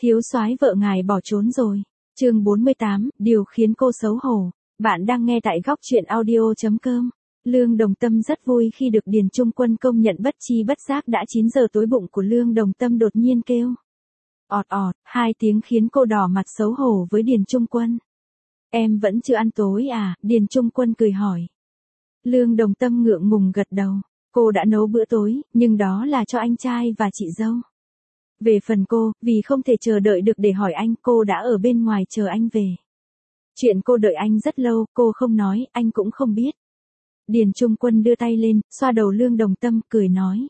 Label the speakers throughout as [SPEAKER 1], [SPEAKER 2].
[SPEAKER 1] Thiếu soái vợ ngài bỏ trốn rồi. Chương 48, điều khiến cô xấu hổ. Bạn đang nghe tại góc truyện audio.com. Lương Đồng Tâm rất vui khi được Điền Trung Quân công nhận. Bất chi bất giác đã 9 giờ tối, bụng của Lương Đồng Tâm đột nhiên kêu ọt ọt, 2 tiếng khiến cô đỏ mặt xấu hổ với Điền Trung Quân. Em vẫn chưa ăn tối à? Điền Trung Quân cười hỏi. Lương Đồng Tâm ngượng ngùng gật đầu. Cô đã nấu bữa tối, nhưng đó là cho anh trai và chị dâu. Về phần cô, vì không thể chờ đợi được để hỏi anh, cô đã ở bên ngoài chờ anh về. Chuyện cô đợi anh rất lâu, cô không nói, anh cũng không biết. Điền Trung Quân đưa tay lên, xoa đầu Lương Đồng Tâm, cười nói.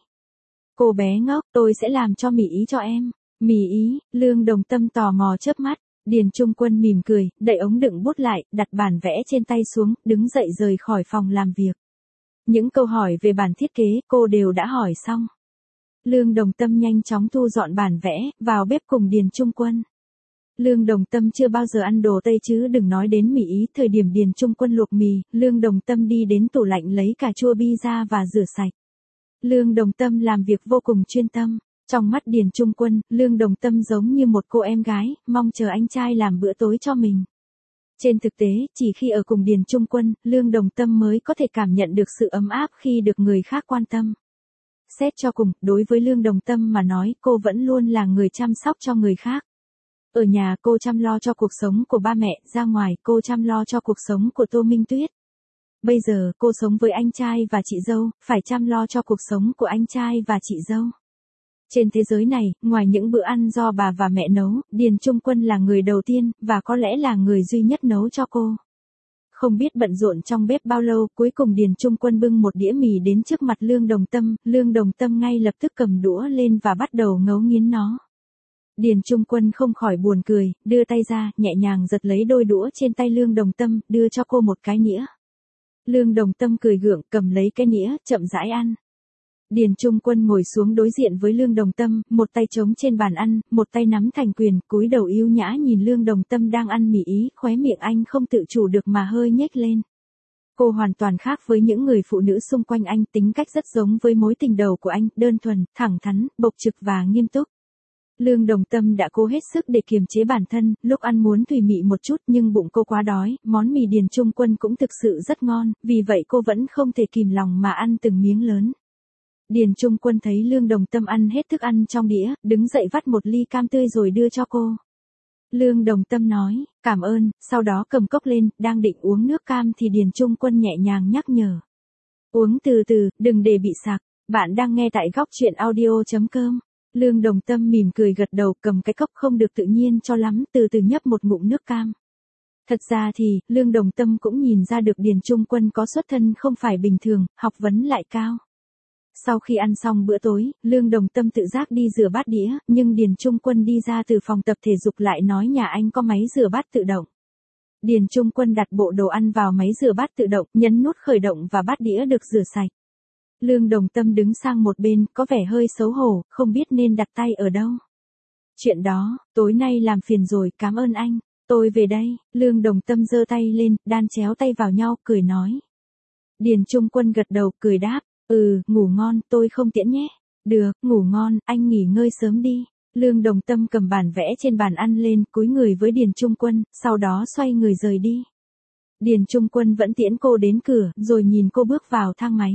[SPEAKER 1] Cô bé ngốc, tôi sẽ làm cho mì ý cho em. Mì ý? Lương Đồng Tâm tò mò chớp mắt. Điền Trung Quân mỉm cười, đậy ống đựng bút lại, đặt bản vẽ trên tay xuống, đứng dậy rời khỏi phòng làm việc. Những câu hỏi về bản thiết kế, cô đều đã hỏi xong. Lương Đồng Tâm nhanh chóng thu dọn bản vẽ, vào bếp cùng Điền Trung Quân. Lương Đồng Tâm chưa bao giờ ăn đồ Tây chứ đừng nói đến mì ý. Thời điểm Điền Trung Quân luộc mì, Lương Đồng Tâm đi đến tủ lạnh lấy cà chua bi ra và rửa sạch. Lương Đồng Tâm làm việc vô cùng chuyên tâm. Trong mắt Điền Trung Quân, Lương Đồng Tâm giống như một cô em gái, mong chờ anh trai làm bữa tối cho mình. Trên thực tế, chỉ khi ở cùng Điền Trung Quân, Lương Đồng Tâm mới có thể cảm nhận được sự ấm áp khi được người khác quan tâm. Xét cho cùng, đối với Lương Đồng Tâm mà nói, cô vẫn luôn là người chăm sóc cho người khác. Ở nhà cô chăm lo cho cuộc sống của ba mẹ, ra ngoài cô chăm lo cho cuộc sống của Tô Minh Tuyết. Bây giờ cô sống với anh trai và chị dâu, phải chăm lo cho cuộc sống của anh trai và chị dâu. Trên thế giới này, ngoài những bữa ăn do bà và mẹ nấu, Điền Trung Quân là người đầu tiên, và có lẽ là người duy nhất nấu cho cô. Không biết bận rộn trong bếp bao lâu, cuối cùng Điền Trung Quân bưng một đĩa mì đến trước mặt Lương Đồng Tâm. Lương Đồng Tâm ngay lập tức cầm đũa lên và bắt đầu ngấu nghiến nó. Điền Trung Quân không khỏi buồn cười, đưa tay ra, nhẹ nhàng giật lấy đôi đũa trên tay Lương Đồng Tâm, đưa cho cô một cái nĩa. Lương Đồng Tâm cười gượng, cầm lấy cái nĩa, chậm rãi ăn. Điền Trung Quân ngồi xuống đối diện với Lương Đồng Tâm, một tay chống trên bàn ăn, một tay nắm thành quyền, cúi đầu yếu nhã nhìn Lương Đồng Tâm đang ăn mì ý, khóe miệng anh không tự chủ được mà hơi nhếch lên. Cô hoàn toàn khác với những người phụ nữ xung quanh anh, tính cách rất giống với mối tình đầu của anh, đơn thuần, thẳng thắn, bộc trực và nghiêm túc. Lương Đồng Tâm đã cố hết sức để kiềm chế bản thân, lúc ăn muốn thùy mị một chút nhưng bụng cô quá đói, món mì Điền Trung Quân cũng thực sự rất ngon, vì vậy cô vẫn không thể kìm lòng mà ăn từng miếng lớn. Điền Trung Quân thấy Lương Đồng Tâm ăn hết thức ăn trong đĩa, đứng dậy vắt một ly cam tươi rồi đưa cho cô. Lương Đồng Tâm nói, cảm ơn, sau đó cầm cốc lên, đang định uống nước cam thì Điền Trung Quân nhẹ nhàng nhắc nhở. Uống từ từ, đừng để bị sặc. Bạn đang nghe tại góc truyện audio.com. Lương Đồng Tâm mỉm cười gật đầu, cầm cái cốc không được tự nhiên cho lắm, từ từ nhấp một ngụm nước cam. Thật ra thì, Lương Đồng Tâm cũng nhìn ra được Điền Trung Quân có xuất thân không phải bình thường, học vấn lại cao. Sau khi ăn xong bữa tối, Lương Đồng Tâm tự giác đi rửa bát đĩa, nhưng Điền Trung Quân đi ra từ phòng tập thể dục lại nói nhà anh có máy rửa bát tự động. Điền Trung Quân đặt bộ đồ ăn vào máy rửa bát tự động, nhấn nút khởi động và bát đĩa được rửa sạch. Lương Đồng Tâm đứng sang một bên, có vẻ hơi xấu hổ, không biết nên đặt tay ở đâu. Chuyện đó, tối nay làm phiền rồi, cảm ơn anh, tôi về đây. Lương Đồng Tâm giơ tay lên, đan chéo tay vào nhau, cười nói. Điền Trung Quân gật đầu, cười đáp. Ngủ ngon, tôi không tiễn nhé. Được, ngủ ngon, anh nghỉ ngơi sớm đi. Lương Đồng Tâm cầm bản vẽ trên bàn ăn lên, cúi người với Điền Trung Quân, sau đó xoay người rời đi. Điền Trung Quân vẫn tiễn cô đến cửa, rồi nhìn cô bước vào thang máy.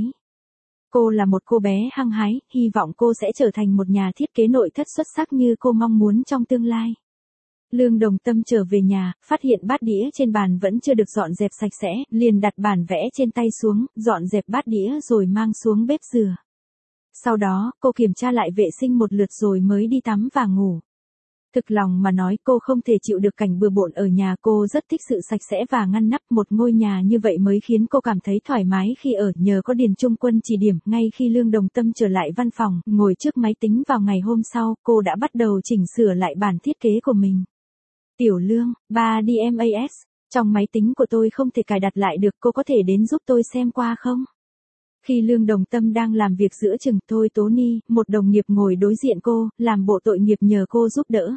[SPEAKER 1] Cô là một cô bé hăng hái, hy vọng cô sẽ trở thành một nhà thiết kế nội thất xuất sắc như cô mong muốn trong tương lai. Lương Đồng Tâm trở về nhà, phát hiện bát đĩa trên bàn vẫn chưa được dọn dẹp sạch sẽ, liền đặt bản vẽ trên tay xuống, dọn dẹp bát đĩa rồi mang xuống bếp rửa. Sau đó, cô kiểm tra lại vệ sinh một lượt rồi mới đi tắm và ngủ. Thực lòng mà nói, cô không thể chịu được cảnh bừa bộn ở nhà, cô rất thích sự sạch sẽ và ngăn nắp, một ngôi nhà như vậy mới khiến cô cảm thấy thoải mái khi ở. Nhờ có Điền Trung Quân chỉ điểm, ngay khi Lương Đồng Tâm trở lại văn phòng, ngồi trước máy tính vào ngày hôm sau, cô đã bắt đầu chỉnh sửa lại bản thiết kế của mình. Tiểu Lương, 3D MAS, trong máy tính của tôi không thể cài đặt lại được, cô có thể đến giúp tôi xem qua không? Khi Lương Đồng Tâm đang làm việc giữa chừng, Thôi Tố Ni, một đồng nghiệp ngồi đối diện cô, làm bộ tội nghiệp nhờ cô giúp đỡ.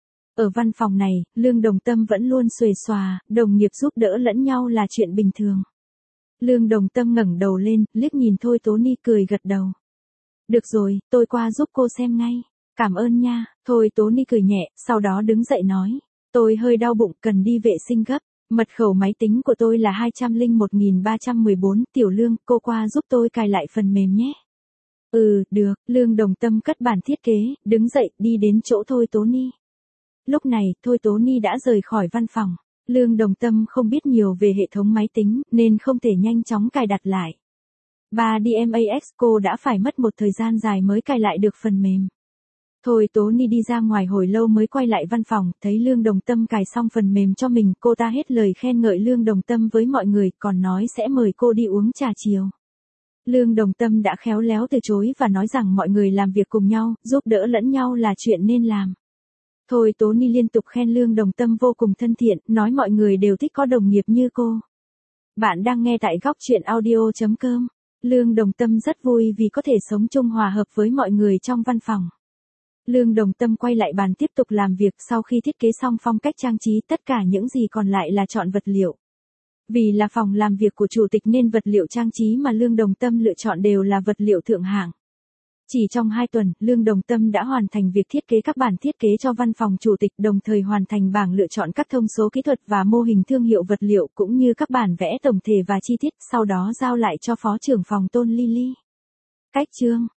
[SPEAKER 1] Ở văn phòng này, Lương Đồng Tâm vẫn luôn xuề xòa, đồng nghiệp giúp đỡ lẫn nhau là chuyện bình thường. Lương Đồng Tâm ngẩng đầu lên, liếc nhìn Thôi Tố Ni cười gật đầu. Được rồi, tôi qua giúp cô xem ngay. Cảm ơn nha, thôi Tony cười nhẹ, sau đó đứng dậy nói. Tôi hơi đau bụng, cần đi vệ sinh gấp. Mật khẩu máy tính của tôi là 201.314, Tiểu Lương, cô qua giúp tôi cài lại phần mềm nhé. Ừ, được, Lương Đồng Tâm cất bản thiết kế, đứng dậy, đi đến chỗ Thôi Tony. Lúc này, Thôi Tony đã rời khỏi văn phòng. Lương Đồng Tâm không biết nhiều về hệ thống máy tính, nên không thể nhanh chóng cài đặt lại. 3DMAX cô đã phải mất một thời gian dài mới cài lại được phần mềm. Thôi Tony đi ra ngoài hồi lâu mới quay lại văn phòng, thấy Lương Đồng Tâm cài xong phần mềm cho mình, cô ta hết lời khen ngợi Lương Đồng Tâm với mọi người, còn nói sẽ mời cô đi uống trà chiều. Lương Đồng Tâm đã khéo léo từ chối và nói rằng mọi người làm việc cùng nhau, giúp đỡ lẫn nhau là chuyện nên làm. Thôi Tony liên tục khen Lương Đồng Tâm vô cùng thân thiện, nói mọi người đều thích có đồng nghiệp như cô. Bạn đang nghe tại góc chuyện audio.com. Lương Đồng Tâm rất vui vì có thể sống chung hòa hợp với mọi người trong văn phòng. Lương Đồng Tâm quay lại bàn tiếp tục làm việc sau khi thiết kế xong phong cách trang trí, tất cả những gì còn lại là chọn vật liệu. Vì là phòng làm việc của chủ tịch nên vật liệu trang trí mà Lương Đồng Tâm lựa chọn đều là vật liệu thượng hạng. Chỉ trong 2 tuần, Lương Đồng Tâm đã hoàn thành việc thiết kế các bản thiết kế cho văn phòng chủ tịch, đồng thời hoàn thành bảng lựa chọn các thông số kỹ thuật và mô hình thương hiệu vật liệu cũng như các bản vẽ tổng thể và chi tiết, sau đó giao lại cho Phó trưởng phòng Tôn Lily. Cách chương